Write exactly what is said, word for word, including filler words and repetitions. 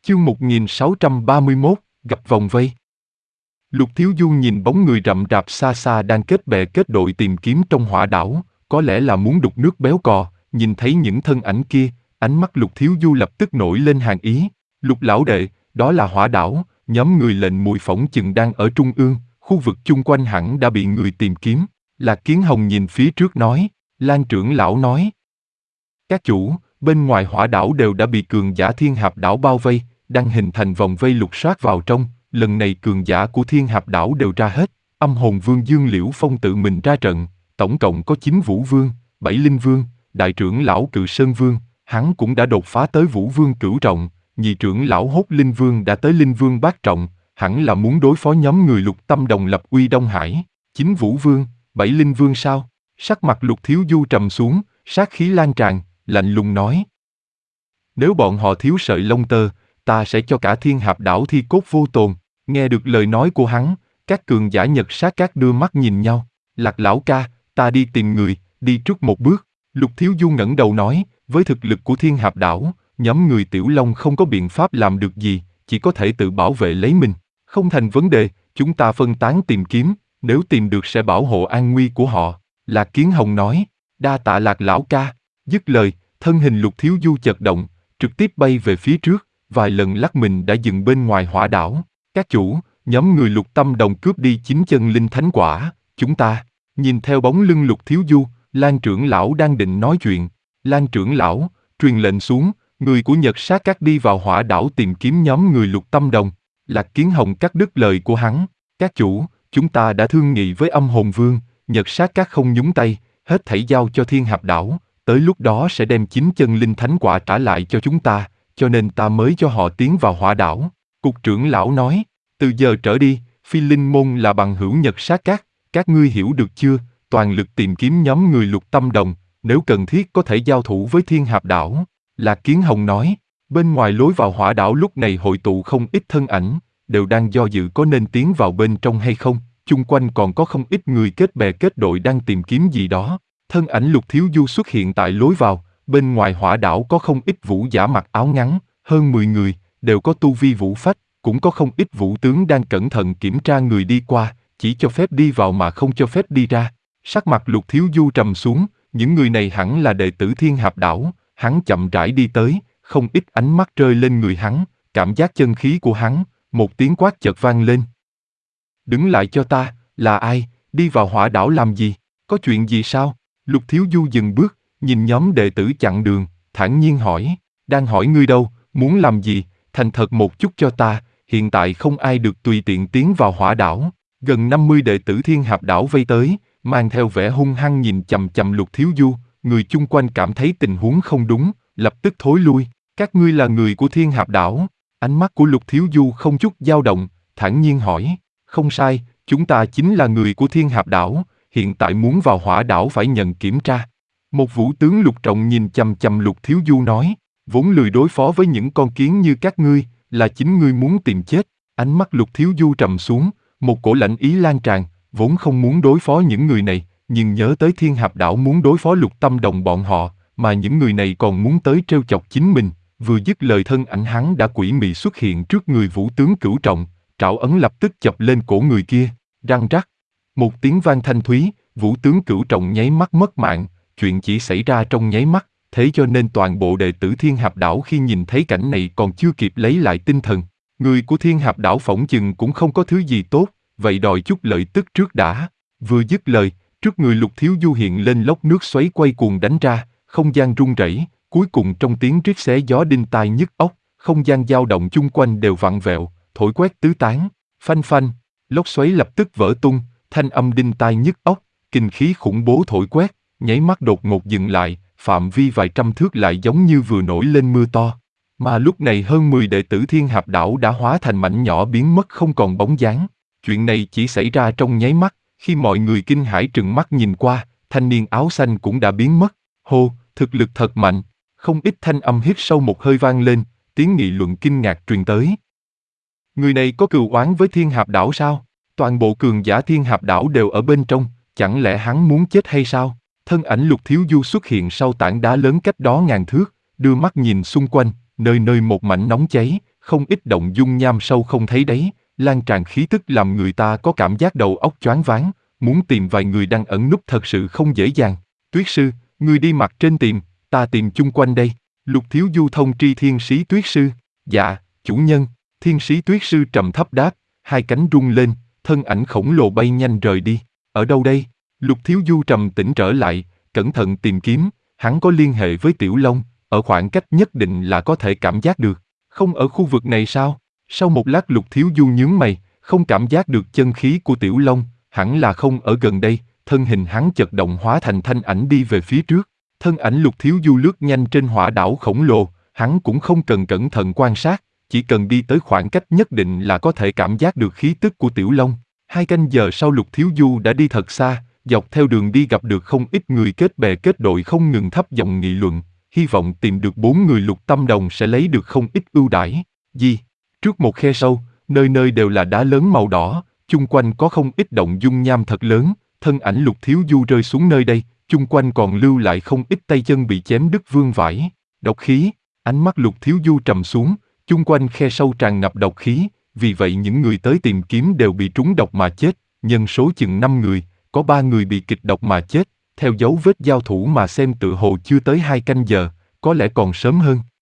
Chương một nghìn sáu trăm ba mươi mốt, gặp vòng vây. Lục Thiếu Du nhìn bóng người rậm rạp xa xa đang kết bè kết đội tìm kiếm trong hỏa đảo, có lẽ là muốn đục nước béo cò. Nhìn thấy những thân ảnh kia, ánh mắt Lục Thiếu Du lập tức nổi lên hàn ý. Lục lão đệ, đó là hỏa đảo, nhóm người lệnh mùi phỏng chừng đang ở trung ương, khu vực chung quanh hẳn đã bị người tìm kiếm. Lạc Kiến Hồng nhìn phía trước nói, Lan trưởng lão nói. Các chủ, bên ngoài hỏa đảo đều đã bị cường giả Thiên Hạp đảo bao vây, đang hình thành vòng vây lục soát vào trong. Lần này cường giả của Thiên Hạp đảo đều ra hết, âm hồn vương Dương Liễu Phong tự mình ra trận, tổng cộng có chín vũ vương, bảy linh vương, đại trưởng lão Cự Sơn Vương, hắn cũng đã đột phá tới vũ vương cửu trọng, nhị trưởng lão Hốt Linh Vương đã tới linh vương bát trọng, hẳn là muốn đối phó nhóm người Lục Tâm Đồng lập uy Đông Hải. Chín vũ vương, bảy linh vương sao? Sắc mặt Lục Thiếu Du trầm xuống, sát khí lan tràn, lạnh lùng nói. Nếu bọn họ thiếu sợi lông tơ, ta sẽ cho cả Thiên Hạp đảo thi cốt vô tồn. Nghe được lời nói của hắn, các cường giả Nhật Sát Các đưa mắt nhìn nhau. Lạc lão ca, ta đi tìm người, đi trước một bước. Lục Thiếu Du ngẩng đầu nói, với thực lực của Thiên Hạp đảo, nhóm người Tiểu Long không có biện pháp làm được gì, chỉ có thể tự bảo vệ lấy mình. Không thành vấn đề, chúng ta phân tán tìm kiếm, nếu tìm được sẽ bảo hộ an nguy của họ. Lạc Kiến Hồng nói, đa tạ Lạc lão ca. Dứt lời, thân hình Lục Thiếu Du chợt động, trực tiếp bay về phía trước, vài lần lắc mình đã dừng bên ngoài hỏa đảo. Các chủ, nhóm người Lục Tâm Đồng cướp đi chín chân linh thánh quả, chúng ta. Nhìn theo bóng lưng Lục Thiếu Du, Lan trưởng lão đang định nói chuyện. Lan trưởng lão, truyền lệnh xuống, người của Nhật Sát Các đi vào hỏa đảo tìm kiếm nhóm người Lục Tâm Đồng. Lạc Kiến Hồng cắt đứt lời của hắn. Các chủ, chúng ta đã thương nghị với âm hồn vương, Nhật Sát Các không nhúng tay, hết thảy giao cho Thiên Hạp đảo. Tới lúc đó sẽ đem chín chân linh thánh quả trả lại cho chúng ta, cho nên ta mới cho họ tiến vào hỏa đảo. Cục trưởng lão nói, từ giờ trở đi, Phi Linh Môn là bằng hữu Nhật Sát Các, các ngươi hiểu được chưa? Toàn lực tìm kiếm nhóm người Lục Tâm Đồng, nếu cần thiết có thể giao thủ với Thiên Hạp đảo. Lạc Kiến Hồng nói, bên ngoài lối vào hỏa đảo lúc này hội tụ không ít thân ảnh, đều đang do dự có nên tiến vào bên trong hay không, chung quanh còn có không ít người kết bè kết đội đang tìm kiếm gì đó. Thân ảnh Lục Thiếu Du xuất hiện tại lối vào, bên ngoài hỏa đảo có không ít vũ giả mặc áo ngắn, hơn mười người, đều có tu vi vũ phách, cũng có không ít vũ tướng đang cẩn thận kiểm tra người đi qua, chỉ cho phép đi vào mà không cho phép đi ra. Sắc mặt Lục Thiếu Du trầm xuống, những người này hẳn là đệ tử Thiên Hạp đảo, hắn chậm rãi đi tới, không ít ánh mắt rơi lên người hắn, cảm giác chân khí của hắn, một tiếng quát chợt vang lên. Đứng lại cho ta, là ai, đi vào hỏa đảo làm gì, có chuyện gì sao? Lục Thiếu Du dừng bước, nhìn nhóm đệ tử chặn đường, thản nhiên hỏi, đang hỏi ngươi đâu, muốn làm gì, thành thật một chút cho ta, hiện tại không ai được tùy tiện tiến vào hỏa đảo. Gần năm mươi đệ tử Thiên Hạp đảo vây tới, mang theo vẻ hung hăng nhìn chằm chằm Lục Thiếu Du, người chung quanh cảm thấy tình huống không đúng, lập tức thối lui. Các ngươi là người của Thiên Hạp đảo? Ánh mắt của Lục Thiếu Du không chút dao động, thản nhiên hỏi, không sai, chúng ta chính là người của Thiên Hạp đảo, hiện tại muốn vào hỏa đảo phải nhận kiểm tra. Một vũ tướng lục trọng nhìn chằm chằm Lục Thiếu Du nói, vốn lười đối phó với những con kiến như các ngươi, là chính ngươi muốn tìm chết. Ánh mắt Lục Thiếu Du trầm xuống, một cổ lạnh ý lan tràn, vốn không muốn đối phó những người này, nhưng nhớ tới Thiên Hạp đảo muốn đối phó Lục Tâm Đồng bọn họ, mà những người này còn muốn tới trêu chọc chính mình. Vừa dứt lời thân ảnh hắn đã quỷ mị xuất hiện trước người vũ tướng cửu trọng, trảo ấn lập tức chập lên cổ người kia, răng rắc. Một tiếng vang thanh thúy, vũ tướng cửu trọng nháy mắt mất mạng, chuyện chỉ xảy ra trong nháy mắt, thế cho nên toàn bộ đệ tử Thiên Hạp đảo khi nhìn thấy cảnh này còn chưa kịp lấy lại tinh thần. Người của Thiên Hạp đảo phỏng chừng cũng không có thứ gì tốt, vậy đòi chút lợi tức trước đã. Vừa dứt lời, trước người Lục Thiếu Du hiện lên lốc nước xoáy quay cuồng đánh ra, không gian rung rẩy, cuối cùng trong tiếng rít xé gió đinh tai nhức óc, không gian dao động chung quanh đều vặn vẹo, thổi quét tứ tán, phanh phanh, lốc xoáy lập tức vỡ tung, thanh âm đinh tai nhức óc, kinh khí khủng bố thổi quét, nháy mắt đột ngột dừng lại, phạm vi vài trăm thước lại giống như vừa nổi lên mưa to. Mà lúc này hơn mười đệ tử Thiên Hạp đảo đã hóa thành mảnh nhỏ biến mất không còn bóng dáng. Chuyện này chỉ xảy ra trong nháy mắt, khi mọi người kinh hãi trừng mắt nhìn qua, thanh niên áo xanh cũng đã biến mất. Hô, thực lực thật mạnh, không ít thanh âm hít sâu một hơi vang lên, tiếng nghị luận kinh ngạc truyền tới. Người này có cừu oán với Thiên Hạp đảo sao? Toàn bộ cường giả Thiên Hạp đảo đều ở bên trong, chẳng lẽ hắn muốn chết hay sao? Thân ảnh Lục Thiếu Du xuất hiện sau tảng đá lớn cách đó ngàn thước, đưa mắt nhìn xung quanh, nơi nơi một mảnh nóng cháy, không ít động dung nham sâu không thấy đáy, lan tràn khí tức làm người ta có cảm giác đầu óc choáng váng, muốn tìm vài người đang ẩn núp thật sự không dễ dàng. Tuyết sư, ngươi đi mặt trên tìm, ta tìm chung quanh đây. Lục Thiếu Du thông tri thiên sĩ Tuyết sư. Dạ, chủ nhân. Thiên sĩ Tuyết sư trầm thấp đáp, hai cánh rung lên, thân ảnh khổng lồ bay nhanh rời đi. Ở đâu đây? Lục Thiếu Du trầm tĩnh trở lại, cẩn thận tìm kiếm, hắn có liên hệ với Tiểu Long, ở khoảng cách nhất định là có thể cảm giác được. Không ở khu vực này sao? Sau một lát Lục Thiếu Du nhướng mày, không cảm giác được chân khí của Tiểu Long, hẳn là không ở gần đây, thân hình hắn chật động hóa thành thanh ảnh đi về phía trước. Thân ảnh Lục Thiếu Du lướt nhanh trên hỏa đảo khổng lồ, hắn cũng không cần cẩn thận quan sát, chỉ cần đi tới khoảng cách nhất định là có thể cảm giác được khí tức của Tiểu Long. Hai canh giờ sau Lục Thiếu Du đã đi thật xa, dọc theo đường đi gặp được không ít người kết bè kết đội không ngừng thấp giọng nghị luận, hy vọng tìm được bốn người Lục Tâm Đồng sẽ lấy được không ít ưu đãi. Gì? Trước một khe sâu, nơi nơi đều là đá lớn màu đỏ, chung quanh có không ít động dung nham thật lớn, thân ảnh Lục Thiếu Du rơi xuống nơi đây, chung quanh còn lưu lại không ít tay chân bị chém đứt vương vãi. Độc khí, ánh mắt Lục Thiếu Du trầm xuống, chung quanh khe sâu tràn ngập độc khí, vì vậy những người tới tìm kiếm đều bị trúng độc mà chết, nhân số chừng năm người, có ba người bị kịch độc mà chết, theo dấu vết giao thủ mà xem tự hồ chưa tới hai canh giờ, có lẽ còn sớm hơn.